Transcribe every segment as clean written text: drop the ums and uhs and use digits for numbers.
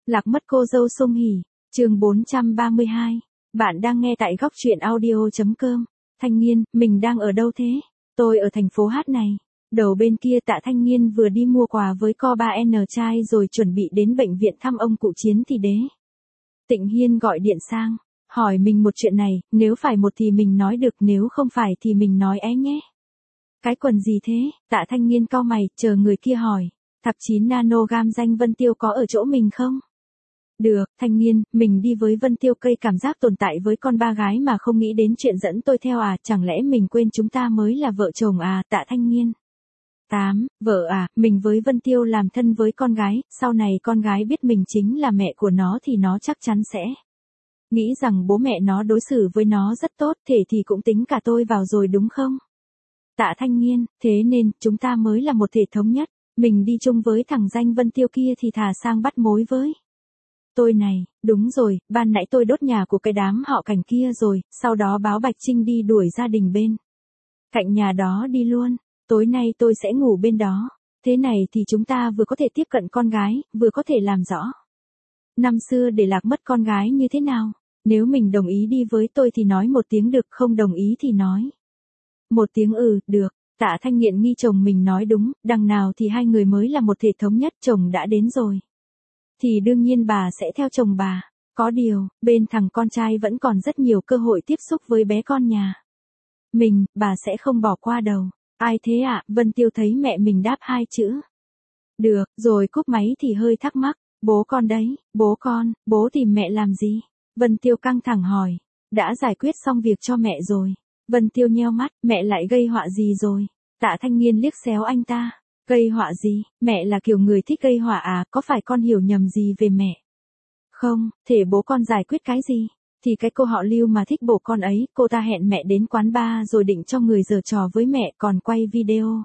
Lạc mất cô dâu Song Hỷ, chương 432. Bạn đang nghe tại góc truyện audio.com. Thanh Nghiên, mình đang ở đâu thế? Tôi ở thành phố Hát này. Đầu bên kia Tạ Thanh Nghiên vừa đi mua quà với co 3N trai rồi chuẩn bị đến bệnh viện thăm ông cụ Chiến thì đế. Tịnh Hiên gọi điện sang, hỏi mình một chuyện này, nếu phải một thì mình nói được, nếu không phải thì mình nói é nhé. Cái quần gì thế? Tạ Thanh Nghiên cau mày, chờ người kia hỏi. Thạc 9 nanogam danh Vân Tiêu có ở chỗ mình không? Được, Thanh Nghiên, mình đi với Vân Tiêu cây cảm giác tồn tại với con ba gái mà không nghĩ đến chuyện dẫn tôi theo à, chẳng lẽ mình quên chúng ta mới là vợ chồng à, Tạ Thanh Nghiên. 8. Vợ à, mình với Vân Tiêu làm thân với con gái, sau này con gái biết mình chính là mẹ của nó thì nó chắc chắn sẽ nghĩ rằng bố mẹ nó đối xử với nó rất tốt, thể thì cũng tính cả tôi vào rồi đúng không? Tạ Thanh Nghiên, thế nên, chúng ta mới là một thể thống nhất, mình đi chung với thằng danh Vân Tiêu kia thì thà sang bắt mối với tôi này, đúng rồi, ban nãy tôi đốt nhà của cái đám họ Cảnh kia rồi, sau đó báo Bạch Trinh đi đuổi gia đình bên cạnh nhà đó đi luôn, tối nay tôi sẽ ngủ bên đó, thế này thì chúng ta vừa có thể tiếp cận con gái, vừa có thể làm rõ năm xưa để lạc mất con gái như thế nào, nếu mình đồng ý đi với tôi thì nói một tiếng được, không đồng ý thì nói một tiếng được. Tạ Thanh Nghiện nghi chồng mình nói đúng, đằng nào thì hai người mới là một thể thống nhất, chồng đã đến rồi thì đương nhiên bà sẽ theo chồng bà. Có điều, bên thằng con trai vẫn còn rất nhiều cơ hội tiếp xúc với bé con nhà mình, bà sẽ không bỏ qua đâu. Ai thế ạ? Vân Tiêu thấy mẹ mình đáp hai chữ được, rồi cúp máy thì hơi thắc mắc. Bố con đấy, bố con, bố tìm mẹ làm gì? Vân Tiêu căng thẳng hỏi. Đã giải quyết xong việc cho mẹ rồi. Vân Tiêu nheo mắt, mẹ lại gây họa gì rồi? Tạ Thanh Nghiên liếc xéo anh ta. Gây họa gì? Mẹ là kiểu người thích gây họa à, có phải con hiểu nhầm gì về mẹ? Không, thể bố con giải quyết cái gì? Thì cái cô họ Lưu mà thích bố con ấy, cô ta hẹn mẹ đến quán bar rồi định cho người giở trò với mẹ, còn quay video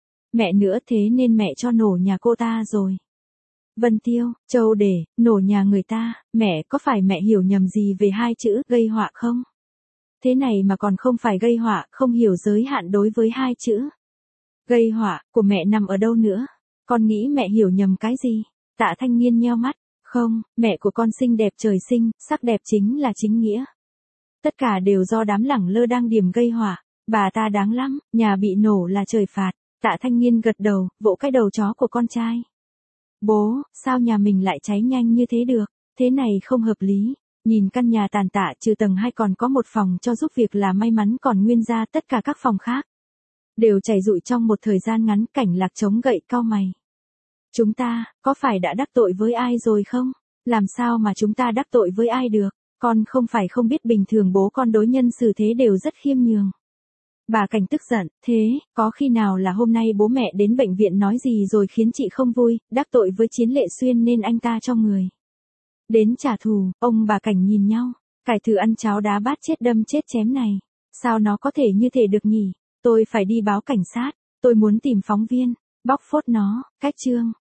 mẹ nữa, thế nên mẹ cho nổ nhà cô ta rồi. Vân Tiêu, Châu để, nổ nhà người ta, mẹ có phải mẹ hiểu nhầm gì về hai chữ gây họa không? Thế này mà còn không phải gây họa, không hiểu giới hạn đối với hai chữ gây họa của mẹ nằm ở đâu nữa? Con nghĩ mẹ hiểu nhầm cái gì? Tạ Thanh Nghiên nheo mắt. Không, mẹ của con xinh đẹp trời sinh, sắc đẹp chính là chính nghĩa. Tất cả đều do đám lẳng lơ đang điểm gây họa. Bà ta đáng lắm, nhà bị nổ là trời phạt. Tạ Thanh Nghiên gật đầu, vỗ cái đầu chó của con trai. Bố, sao nhà mình lại cháy nhanh như thế được? Thế này không hợp lý. Nhìn căn nhà tàn tạ, trừ tầng 2 còn có một phòng cho giúp việc là may mắn còn nguyên ra, tất cả các phòng khác đều chảy rụi trong một thời gian ngắn. Cảnh Lạc chống gậy cau mày. Chúng ta, có phải đã đắc tội với ai rồi không? Làm sao mà chúng ta đắc tội với ai được? Con không phải không biết bình thường bố con đối nhân xử thế đều rất khiêm nhường. Bà Cảnh tức giận, thế, có khi nào là hôm nay bố mẹ đến bệnh viện nói gì rồi khiến chị không vui, đắc tội với Chiến Lệ Xuyên nên anh ta cho người đến trả thù? Ông bà Cảnh nhìn nhau, cải thử ăn cháo đá bát chết đâm chết chém này. Sao nó có thể như thế được nhỉ? Tôi phải đi báo cảnh sát, tôi muốn tìm phóng viên, bóc phốt nó. Cách chương